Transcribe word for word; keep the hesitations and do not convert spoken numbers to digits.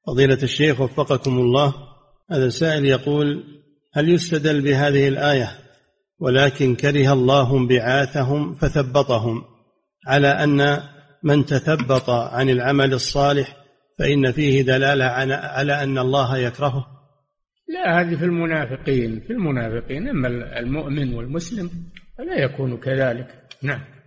فضيلة الشيخ وفقكم الله، هذا سائل يقول: هل يستدل بهذه الآية ولكن كره الله انبعاثهم فثبطهم على أن من تثبط عن العمل الصالح فإن فيه دلالة على أن الله يكرهه؟ لا، هذه في المنافقين في المنافقين أما المؤمن والمسلم فلا يكون كذلك. نعم.